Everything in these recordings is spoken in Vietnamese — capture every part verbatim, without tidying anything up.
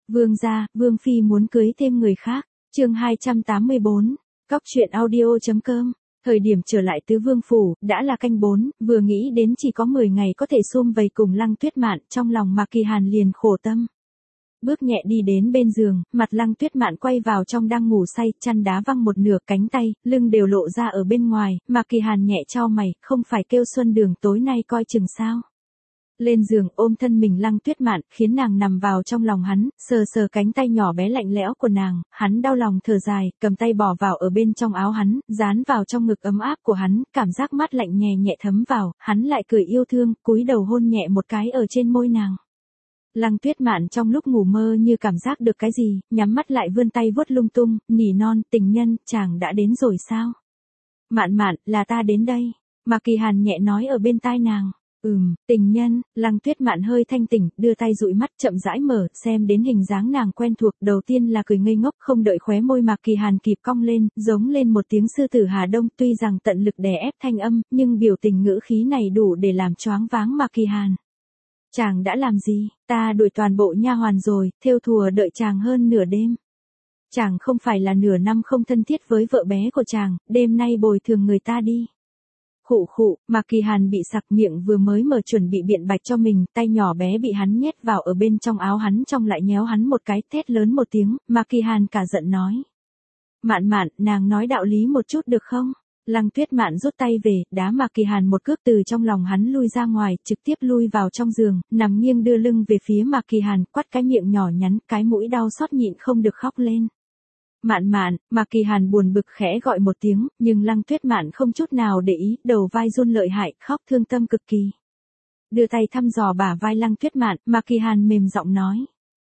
Vương gia, Vương phi muốn cưới thêm người khác. Chương hai trăm tám mươi bốn. Cóc truyện audio chấm com. Thời điểm trở lại Tứ Vương phủ, đã là canh bốn, vừa nghĩ đến chỉ có mười ngày có thể sum vầy cùng Lăng Tuyết Mạn, trong lòng Mạc Kỳ Hàn liền khổ tâm. Bước nhẹ đi đến bên giường, mặt Lăng Tuyết Mạn quay vào trong đang ngủ say, chăn đá văng một nửa, cánh tay, lưng đều lộ ra ở bên ngoài, Mạc Kỳ Hàn nhẹ chau mày, không phải kêu Xuân Đường tối nay coi chừng sao. Lên giường ôm thân mình Lăng Tuyết Mạn, khiến nàng nằm vào trong lòng hắn, sờ sờ cánh tay nhỏ bé lạnh lẽo của nàng, hắn đau lòng thở dài, cầm tay bỏ vào ở bên trong áo hắn, dán vào trong ngực ấm áp của hắn, cảm giác mát lạnh nhẹ nhẹ thấm vào, hắn lại cười yêu thương, cúi đầu hôn nhẹ một cái ở trên môi nàng. Lăng Tuyết Mạn trong lúc ngủ mơ như cảm giác được cái gì, nhắm mắt lại vươn tay vuốt lung tung, nỉ non, tình nhân, chàng đã đến rồi sao? Mạn Mạn, là ta đến đây. Mạc Kỳ Hàn nhẹ nói ở bên tai nàng. Ừm, tình nhân. Lăng Tuyết Mạn hơi thanh tỉnh, đưa tay dụi mắt chậm rãi mở, xem đến hình dáng nàng quen thuộc, đầu tiên là cười ngây ngốc, không đợi khóe môi Mạc Kỳ Hàn kịp cong lên, giống lên một tiếng sư tử Hà Đông, tuy rằng tận lực đè ép thanh âm, nhưng biểu tình ngữ khí này đủ để làm choáng váng Mạc Kỳ Hàn. Chàng đã làm gì? Ta đuổi toàn bộ nha hoàn rồi, thêu thùa đợi chàng hơn nửa đêm. Chàng không phải là nửa năm không thân thiết với vợ bé của chàng, đêm nay bồi thường người ta đi. Khụ khụ, Mạc Kỳ Hàn bị sặc, miệng vừa mới mở chuẩn bị biện bạch cho mình, tay nhỏ bé bị hắn nhét vào ở bên trong áo hắn, trong lại nhéo hắn một cái, thét lớn một tiếng, Mạc Kỳ Hàn cả giận nói. Mạn Mạn, nàng nói đạo lý một chút được không? Lăng Tuyết Mạn rút tay về, đá Mạc Kỳ Hàn một cước từ trong lòng hắn lui ra ngoài, trực tiếp lui vào trong giường, nằm nghiêng đưa lưng về phía Mạc Kỳ Hàn, quắt cái miệng nhỏ nhắn, cái mũi đau xót nhịn không được khóc lên. Mạn Mạn, Mạc Kỳ Hàn buồn bực khẽ gọi một tiếng, nhưng Lăng Tuyết Mạn không chút nào để ý, đầu vai run lợi hại, khóc thương tâm cực kỳ. Đưa tay thăm dò bả vai Lăng Tuyết Mạn, Mạc Kỳ Hàn mềm giọng nói.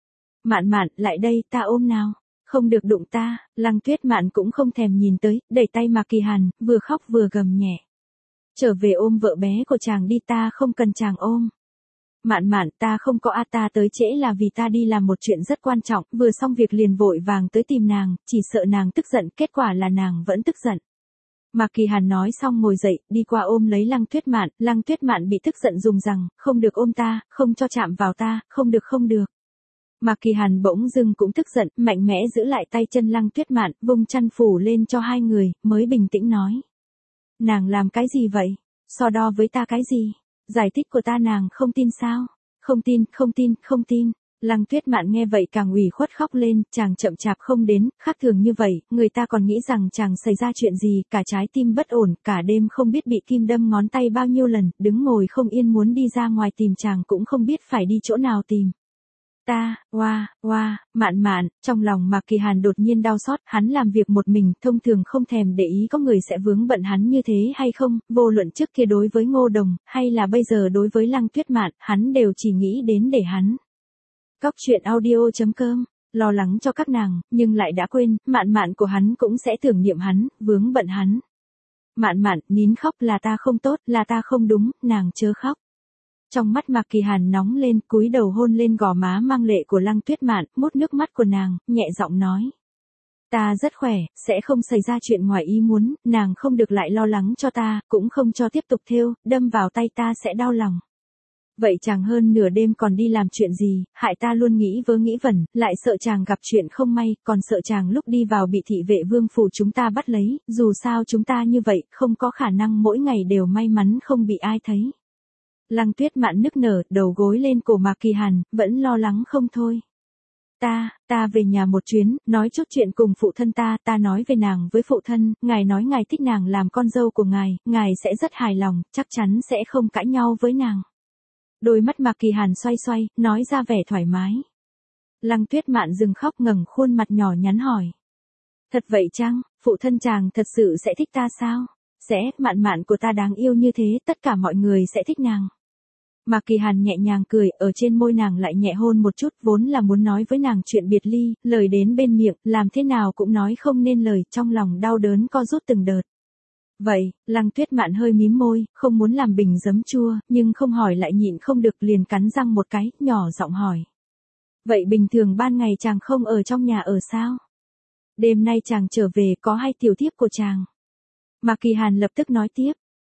Mạn Mạn, lại đây, ta ôm nào. Không được đụng ta. Lăng Tuyết Mạn cũng không thèm nhìn tới, đẩy tay Mạc Kỳ Hàn, vừa khóc vừa gầm nhẹ. Trở về ôm vợ bé của chàng đi, ta không cần chàng ôm. Mạn Mạn, ta không có a, ta tới trễ là vì ta đi làm một chuyện rất quan trọng, vừa xong việc liền vội vàng tới tìm nàng, chỉ sợ nàng tức giận, kết quả là nàng vẫn tức giận. Mạc Kỳ Hàn nói xong ngồi dậy, đi qua ôm lấy Lăng Tuyết Mạn, Lăng Tuyết Mạn bị tức giận dùng rằng, không được ôm ta, không cho chạm vào ta, không được không được. Mạc Kỳ Hàn bỗng dưng cũng tức giận, mạnh mẽ giữ lại tay chân Lăng Tuyết Mạn, vung chăn phủ lên cho hai người, mới bình tĩnh nói. Nàng làm cái gì vậy? So đo với ta cái gì? Giải thích của ta nàng không tin sao? Không tin, không tin, không tin. Lăng Tuyết Mạn nghe vậy càng ủy khuất khóc lên, chàng chậm chạp không đến, khác thường như vậy, người ta còn nghĩ rằng chàng xảy ra chuyện gì, cả trái tim bất ổn, cả đêm không biết bị kim đâm ngón tay bao nhiêu lần, đứng ngồi không yên muốn đi ra ngoài tìm chàng cũng không biết phải đi chỗ nào tìm. Ta, oa, oa, Mạn Mạn, trong lòng Mạc Kỳ Hàn đột nhiên đau xót, hắn làm việc một mình, thông thường không thèm để ý có người sẽ vướng bận hắn như thế hay không, vô luận trước kia đối với Ngô Đồng, hay là bây giờ đối với Lăng Tuyết Mạn, hắn đều chỉ nghĩ đến để hắn. Cóc truyện audio chấm com, lo lắng cho các nàng, nhưng lại đã quên, Mạn Mạn của hắn cũng sẽ tưởng niệm hắn, vướng bận hắn. Mạn Mạn, nín khóc là ta không tốt, là ta không đúng, nàng chớ khóc. Trong mắt Mạc Kỳ Hàn nóng lên, cúi đầu hôn lên gò má mang lệ của Lăng Tuyết Mạn, mút nước mắt của nàng, nhẹ giọng nói. Ta rất khỏe, sẽ không xảy ra chuyện ngoài ý muốn, nàng không được lại lo lắng cho ta, cũng không cho tiếp tục thêu, đâm vào tay ta sẽ đau lòng. Vậy chàng hơn nửa đêm còn đi làm chuyện gì, hại ta luôn nghĩ vớ nghĩ vẩn, lại sợ chàng gặp chuyện không may, còn sợ chàng lúc đi vào bị thị vệ vương phủ chúng ta bắt lấy, dù sao chúng ta như vậy, không có khả năng mỗi ngày đều may mắn không bị ai thấy. Lăng Tuyết Mạn nức nở, đầu gối lên cổ Mạc Kỳ Hàn, vẫn lo lắng không thôi. Ta, ta về nhà một chuyến, nói chút chuyện cùng phụ thân ta, ta nói về nàng với phụ thân, ngài nói ngài thích nàng làm con dâu của ngài, ngài sẽ rất hài lòng, chắc chắn sẽ không cãi nhau với nàng. Đôi mắt Mạc Kỳ Hàn xoay xoay, nói ra vẻ thoải mái. Lăng Tuyết Mạn dừng khóc ngẩng khuôn mặt nhỏ nhắn hỏi. Thật vậy chăng, phụ thân chàng thật sự sẽ thích ta sao? Sẽ, Mạn Mạn của ta đáng yêu như thế, tất cả mọi người sẽ thích nàng. Mạc Kỳ Hàn nhẹ nhàng cười, ở trên môi nàng lại nhẹ hôn một chút, vốn là muốn nói với nàng chuyện biệt ly, lời đến bên miệng, làm thế nào cũng nói không nên lời, trong lòng đau đớn co rút từng đợt. Vậy, Lăng Tuyết Mạn hơi mím môi, không muốn làm bình giấm chua, nhưng không hỏi lại nhịn không được liền cắn răng một cái, nhỏ giọng hỏi. Vậy bình thường ban ngày chàng không ở trong nhà ở sao? Đêm nay chàng trở về có hay tiểu thiếp của chàng? Mạc Kỳ Hàn lập tức nói tiếp.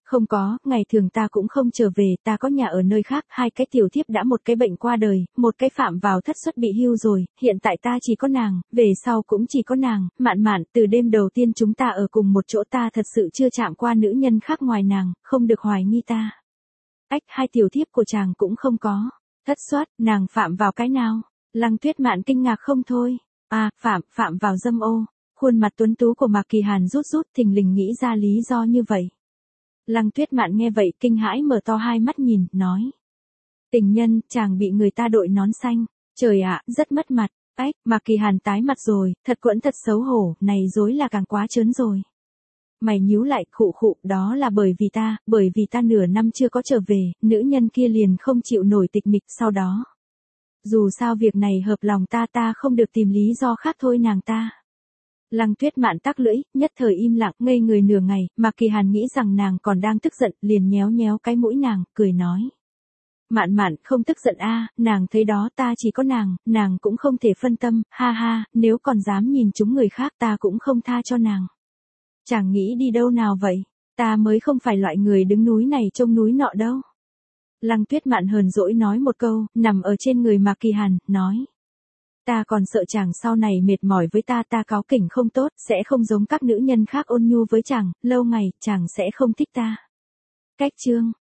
Không có, ngày thường ta cũng không trở về, ta có nhà ở nơi khác, hai cái tiểu thiếp đã một cái bệnh qua đời, một cái phạm vào thất suất bị hưu rồi, hiện tại ta chỉ có nàng, về sau cũng chỉ có nàng, Mạn Mạn, từ đêm đầu tiên chúng ta ở cùng một chỗ ta thật sự chưa chạm qua nữ nhân khác ngoài nàng, không được hoài nghi ta. Ách, hai tiểu thiếp của chàng cũng không có. Thất suất, nàng phạm vào cái nào? Lăng Tuyết Mạn kinh ngạc không thôi. À, phạm, phạm vào dâm ô. Khuôn mặt tuấn tú của Mạc Kỳ Hàn rút rút thình lình nghĩ ra lý do như vậy. Lăng Tuyết Mạn nghe vậy kinh hãi mở to hai mắt nhìn, nói. Tình nhân, chàng bị người ta đội nón xanh. Trời ạ, rất mất mặt. Ách, Mạc Kỳ Hàn tái mặt rồi, thật quẫn thật xấu hổ, này dối là càng quá trớn rồi. Mày nhíu lại, khụ khụ, đó là bởi vì ta, bởi vì ta nửa năm chưa có trở về, nữ nhân kia liền không chịu nổi tịch mịch sau đó. Dù sao việc này hợp lòng ta ta không được tìm lý do khác thôi nàng ta. Lăng Tuyết Mạn tắc lưỡi, nhất thời im lặng, ngây người nửa ngày, Mạc Kỳ Hàn nghĩ rằng nàng còn đang tức giận, liền nhéo nhéo cái mũi nàng, cười nói. Mạn Mạn, không tức giận a, nàng thấy đó ta chỉ có nàng, nàng cũng không thể phân tâm, ha ha, nếu còn dám nhìn chúng người khác ta cũng không tha cho nàng. Chàng nghĩ đi đâu nào vậy, ta mới không phải loại người đứng núi này trông núi nọ đâu. Lăng Tuyết Mạn hờn dỗi nói một câu, nằm ở trên người Mạc Kỳ Hàn, nói. Ta còn sợ chàng sau này mệt mỏi với ta, ta cáu kỉnh không tốt, sẽ không giống các nữ nhân khác ôn nhu với chàng, lâu ngày, chàng sẽ không thích ta. Cách chương.